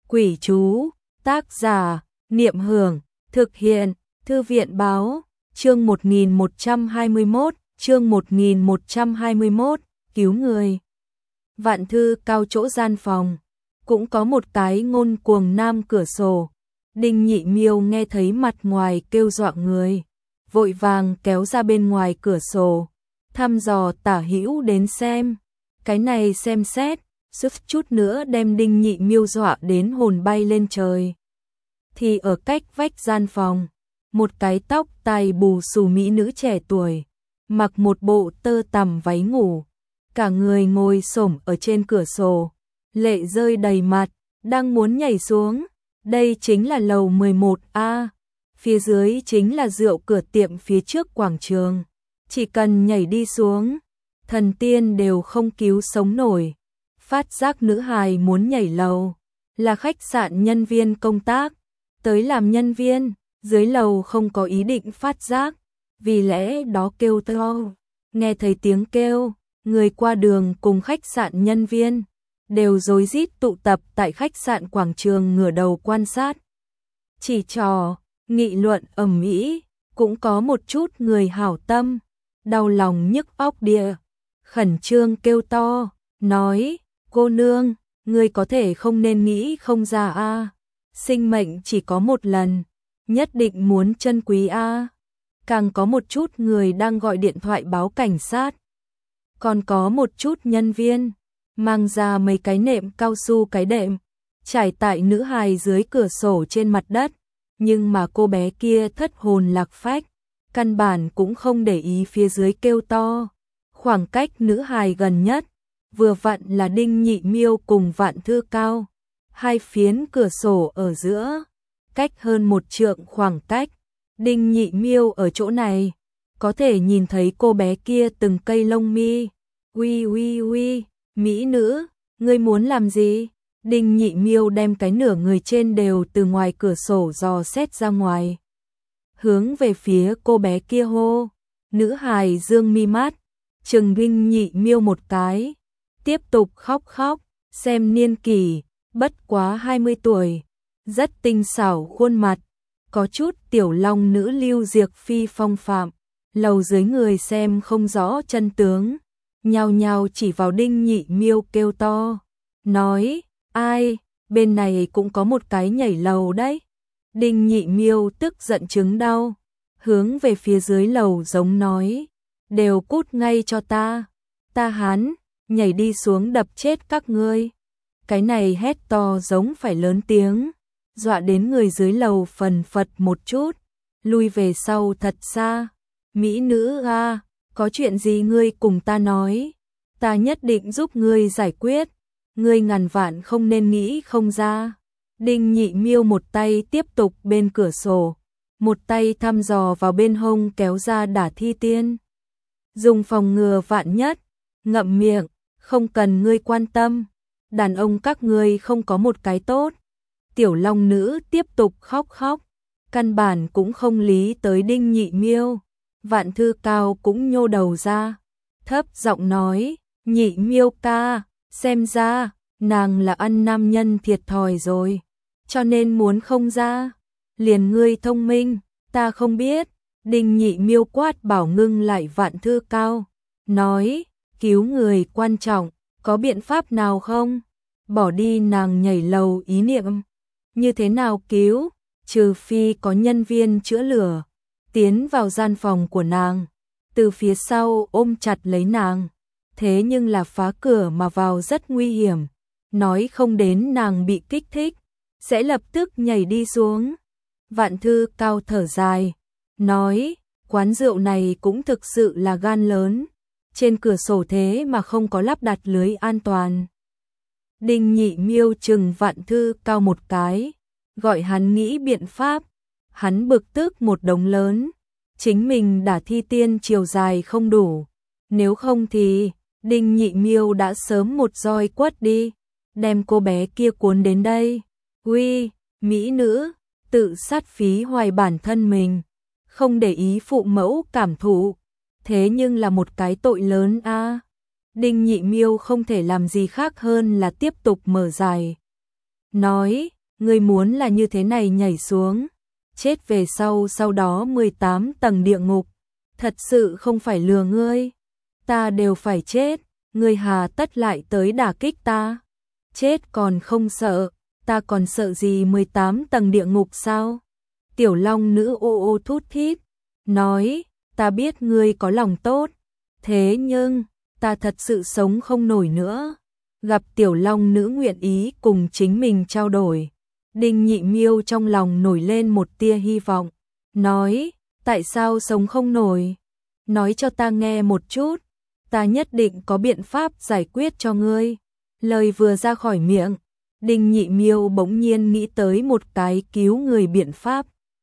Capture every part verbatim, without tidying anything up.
Quỷ chú, tác giả, Niệm Hưởng, thực hiện, Thư viện báo, chương một nghìn một trăm hai mươi mốt, chương một nghìn một trăm hai mươi mốt, cứu người. Vạn Thư Cao chỗ gian phòng, cũng có một cái ngôn cuồng nam cửa sổ. Đinh Nhị Miêu nghe thấy mặt ngoài kêu dọa người, vội vàng kéo ra bên ngoài cửa sổ, thăm dò tả hữu đến xem. Cái này xem xét, suýt chút nữa đem Đinh Nhị Miêu dọa đến hồn bay lên trời. Thì ở cách vách gian phòng, một cái tóc tai bù xù mỹ nữ trẻ tuổi, mặc một bộ tơ tằm váy ngủ, cả người ngồi xổm ở trên cửa sổ, lệ rơi đầy mặt, đang muốn nhảy xuống. Đây chính là lầu mười một A, phía dưới chính là rượu cửa tiệm phía trước quảng trường. Chỉ cần nhảy đi xuống, thần tiên đều không cứu sống nổi. Phát giác nữ hài muốn nhảy lầu, là khách sạn nhân viên công tác, tới làm nhân viên, dưới lầu không có ý định phát giác, vì lẽ đó kêu to. Nghe thấy tiếng kêu, người qua đường cùng khách sạn nhân viên đều rối rít tụ tập tại khách sạn quảng trường ngửa đầu quan sát. Chỉ trò, nghị luận ầm ĩ, cũng có một chút người hảo tâm, đau lòng nhức óc địa, khẩn trương kêu to, nói, cô nương, người có thể không nên nghĩ không ra a, sinh mệnh chỉ có một lần, nhất định muốn trân quý a. Càng có một chút người đang gọi điện thoại báo cảnh sát. Còn có một chút nhân viên mang ra mấy cái nệm cao su cái đệm, trải tại nữ hài dưới cửa sổ trên mặt đất, nhưng mà cô bé kia thất hồn lạc phách, căn bản cũng không để ý phía dưới kêu to. Khoảng cách nữ hài gần nhất, vừa vặn là Đinh Nhị Miêu cùng Vạn Thư Cao, hai phiến cửa sổ ở giữa, cách hơn một trượng khoảng cách. Đinh Nhị Miêu ở chỗ này, có thể nhìn thấy cô bé kia từng cây lông mi. Uy uy uy, mỹ nữ, ngươi muốn làm gì? Đinh Nhị Miêu đem cái nửa người trên đều từ ngoài cửa sổ dò xét ra ngoài, hướng về phía cô bé kia hô. Nữ hài dương mi mắt, chừng Đinh Nhị Miêu một cái, tiếp tục khóc khóc, xem niên kỷ, bất quá hai mươi tuổi, rất tinh xảo khuôn mặt, có chút tiểu long nữ lưu diệc phi phong phạm. Lầu dưới người xem không rõ chân tướng, nhao nhao chỉ vào Đinh Nhị Miêu kêu to, nói, ai, bên này cũng có một cái nhảy lầu đấy. Đinh Nhị Miêu tức giận chứng đau, hướng về phía dưới lầu giống nói, đều cút ngay cho ta, ta hán, nhảy đi xuống đập chết các ngươi. Cái này hét to giống phải lớn tiếng, dọa đến người dưới lầu phần phật một chút, lui về sau thật xa. Mỹ nữ a, có chuyện gì ngươi cùng ta nói, ta nhất định giúp ngươi giải quyết, ngươi ngàn vạn không nên nghĩ không ra. Đinh Nhị Miêu một tay tiếp tục bên cửa sổ, một tay thăm dò vào bên hông kéo ra đả thi tiên. Dùng phòng ngừa vạn nhất, ngậm miệng, không cần ngươi quan tâm, đàn ông các ngươi không có một cái tốt. Tiểu long nữ tiếp tục khóc khóc, căn bản cũng không lý tới Đinh Nhị Miêu. Vạn Thư Cao cũng nhô đầu ra, thấp giọng nói, Nhị Miêu ca, xem ra, nàng là ăn nam nhân thiệt thòi rồi, cho nên muốn không ra, liền ngươi thông minh, ta không biết. Đinh Nhị Miêu quát bảo ngưng lại Vạn Thư Cao, nói, cứu người quan trọng, có biện pháp nào không? Bỏ đi nàng nhảy lầu ý niệm, như thế nào cứu, trừ phi có nhân viên chữa lửa tiến vào gian phòng của nàng, từ phía sau ôm chặt lấy nàng, thế nhưng là phá cửa mà vào rất nguy hiểm, nói không đến nàng bị kích thích, sẽ lập tức nhảy đi xuống. Vạn Thư Cao thở dài, nói, quán rượu này cũng thực sự là gan lớn, trên cửa sổ thế mà không có lắp đặt lưới an toàn. Đinh Nhị Miêu chừng Vạn Thư Cao một cái, gọi hắn nghĩ biện pháp. Hắn bực tức một đống lớn, chính mình đả thi tiên chiều dài không đủ, nếu không thì Đinh Nhị Miêu đã sớm một roi quất đi, đem cô bé kia cuốn đến đây. Uy, mỹ nữ, tự sát phí hoài bản thân mình, không để ý phụ mẫu cảm thụ, thế nhưng là một cái tội lớn a. Đinh Nhị Miêu không thể làm gì khác hơn là tiếp tục mở dài, nói, ngươi muốn là như thế này nhảy xuống, chết về sau sau đó mười tám tầng địa ngục, thật sự không phải lừa ngươi, ta đều phải chết, ngươi hà tất lại tới đả kích ta, chết còn không sợ, ta còn sợ gì mười tám tầng địa ngục sao? Tiểu Long Nữ ô ô thút thít, nói, ta biết ngươi có lòng tốt, thế nhưng, ta thật sự sống không nổi nữa. Gặp Tiểu Long Nữ nguyện ý cùng chính mình trao đổi, Đinh Nhị Miêu trong lòng nổi lên một tia hy vọng, nói, tại sao sống không nổi? Nói cho ta nghe một chút, ta nhất định có biện pháp giải quyết cho ngươi. Lời vừa ra khỏi miệng, Đinh Nhị Miêu bỗng nhiên nghĩ tới một cái cứu người biện pháp.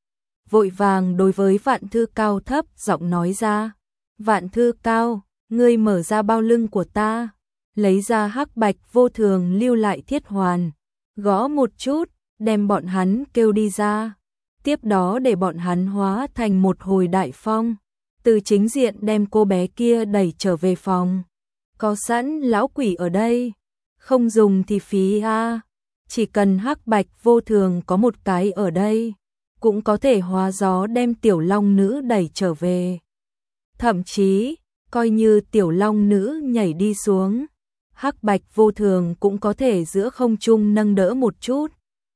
Vội vàng đối với Vạn Thư Cao thấp giọng nói ra, Vạn Thư Cao, ngươi mở ra bao lưng của ta, lấy ra hắc bạch vô thường lưu lại thiết hoàn, gõ một chút, đem bọn hắn kêu đi ra, tiếp đó để bọn hắn hóa thành một hồi đại phong, từ chính diện đem cô bé kia đẩy trở về phòng. Có sẵn lão quỷ ở đây, không dùng thì phí a, chỉ cần hắc bạch vô thường có một cái ở đây, cũng có thể hóa gió đem Tiểu Long Nữ đẩy trở về. Thậm chí, coi như Tiểu Long Nữ nhảy đi xuống, hắc bạch vô thường cũng có thể giữa không trung nâng đỡ một chút,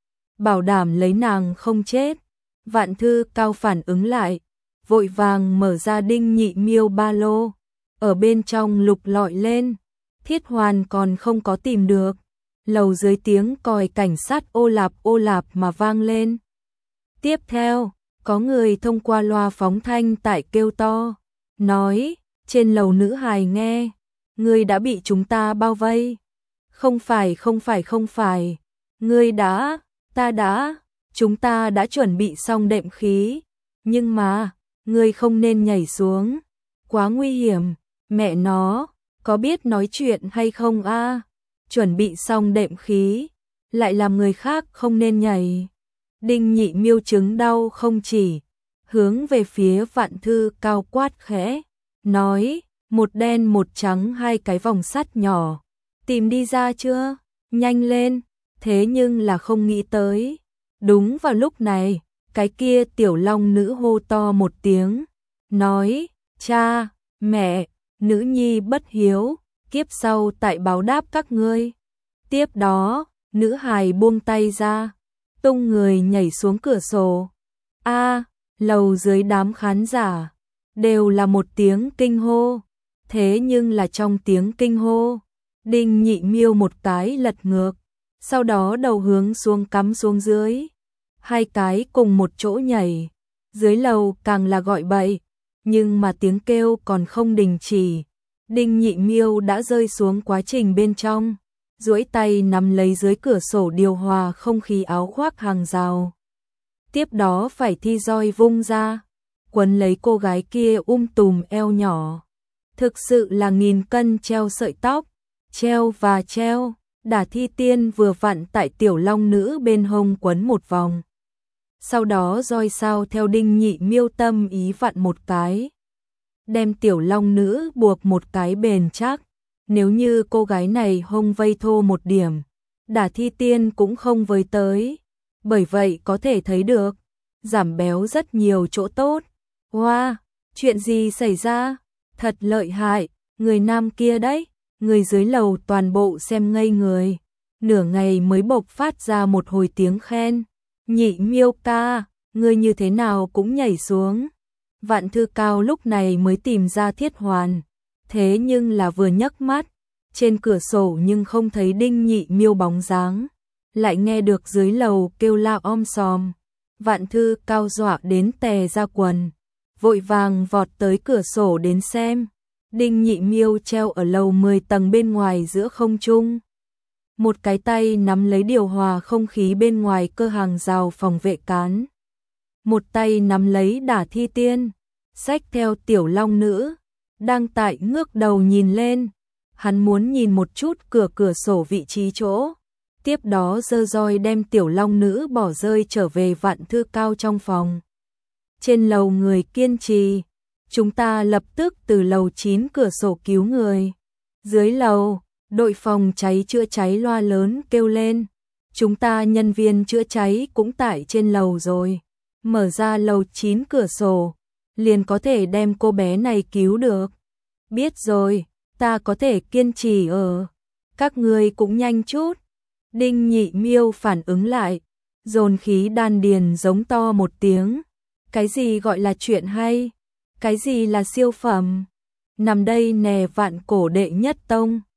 bảo đảm lấy nàng không chết. Vạn Thư Cao phản ứng lại, vội vàng mở ra Đinh Nhị Miêu ba lô, ở bên trong lục lọi lên, thiết hoàn còn không có tìm được. Lầu dưới tiếng còi cảnh sát ô lạp ô lạp mà vang lên. Tiếp theo, có người thông qua loa phóng thanh tại kêu to, nói, trên lầu nữ hài nghe, ngươi đã bị chúng ta bao vây. Không phải không phải không phải, ngươi đã, ta đã, chúng ta đã chuẩn bị xong đệm khí, nhưng mà, ngươi không nên nhảy xuống, quá nguy hiểm, mẹ nó, có biết nói chuyện hay không a? Chuẩn bị xong đệm khí, lại làm người khác không nên nhảy. Đinh Nhị Miêu chứng đau không chỉ, hướng về phía Vạn Thư Cao quát khẽ, nói, một đen một trắng hai cái vòng sắt nhỏ, tìm đi ra chưa, nhanh lên, thế nhưng là không nghĩ tới. Đúng vào lúc này, cái kia Tiểu Long Nữ hô to một tiếng, nói, cha, mẹ, nữ nhi bất hiếu, kiếp sau tại báo đáp các ngươi. Tiếp đó, nữ hài buông tay ra, tung người nhảy xuống cửa sổ. A, lầu dưới đám khán giả đều là một tiếng kinh hô, thế nhưng là trong tiếng kinh hô, Đinh Nhị Miêu một cái lật ngược, sau đó đầu hướng xuống cắm xuống dưới, hai cái cùng một chỗ nhảy, dưới lầu càng là gọi bậy, nhưng mà tiếng kêu còn không đình chỉ. Đinh Nhị Miêu đã rơi xuống quá trình bên trong, duỗi tay nắm lấy dưới cửa sổ điều hòa không khí áo khoác hàng rào. Tiếp đó phải thi roi vung ra, quấn lấy cô gái kia um tùm eo nhỏ. Thực sự là nghìn cân treo sợi tóc, treo và treo, Đả Thi Tiên vừa vặn tại Tiểu Long Nữ bên hông quấn một vòng. Sau đó roi sao theo Đinh Nhị Miêu tâm ý vặn một cái, đem Tiểu Long Nữ buộc một cái bền chắc. Nếu như cô gái này hông vây thô một điểm, Đả Thi Tiên cũng không với tới. Bởi vậy có thể thấy được, giảm béo rất nhiều chỗ tốt. Wow, chuyện gì xảy ra? Thật lợi hại, người nam kia đấy. Người dưới lầu toàn bộ xem ngây người. Nửa ngày mới bộc phát ra một hồi tiếng khen. Nhị Miêu ca, người như thế nào cũng nhảy xuống. Vạn Thư Cao lúc này mới tìm ra thiết hoàn. Thế nhưng là vừa nhấc mắt, trên cửa sổ nhưng không thấy Đinh Nhị Miêu bóng dáng, lại nghe được dưới lầu kêu la om sòm. Vạn Thư Cao dọa đến tè ra quần, vội vàng vọt tới cửa sổ đến xem. Đinh Nhị Miêu treo ở lầu mười tầng bên ngoài giữa không trung, một cái tay nắm lấy điều hòa không khí bên ngoài cơ hàng rào phòng vệ cán, một tay nắm lấy Đả Thi Tiên, xách theo Tiểu Long Nữ, đang tại ngước đầu nhìn lên. Hắn muốn nhìn một chút cửa cửa sổ vị trí chỗ, tiếp đó giơ roi đem Tiểu Long Nữ bỏ rơi trở về Vạn Thư Cao trong phòng. Trên lầu người kiên trì, chúng ta lập tức từ lầu chín cửa sổ cứu người. Dưới lầu, đội phòng cháy chữa cháy loa lớn kêu lên, chúng ta nhân viên chữa cháy cũng tại trên lầu rồi. Mở ra lầu chín cửa sổ, liền có thể đem cô bé này cứu được. Biết rồi, ta có thể kiên trì ở. Các ngươi cũng nhanh chút. Đinh Nhị Miêu phản ứng lại, dồn khí đan điền giống to một tiếng. Cái gì gọi là chuyện hay? Cái gì là siêu phẩm? Nằm đây nè vạn cổ đệ nhất tông.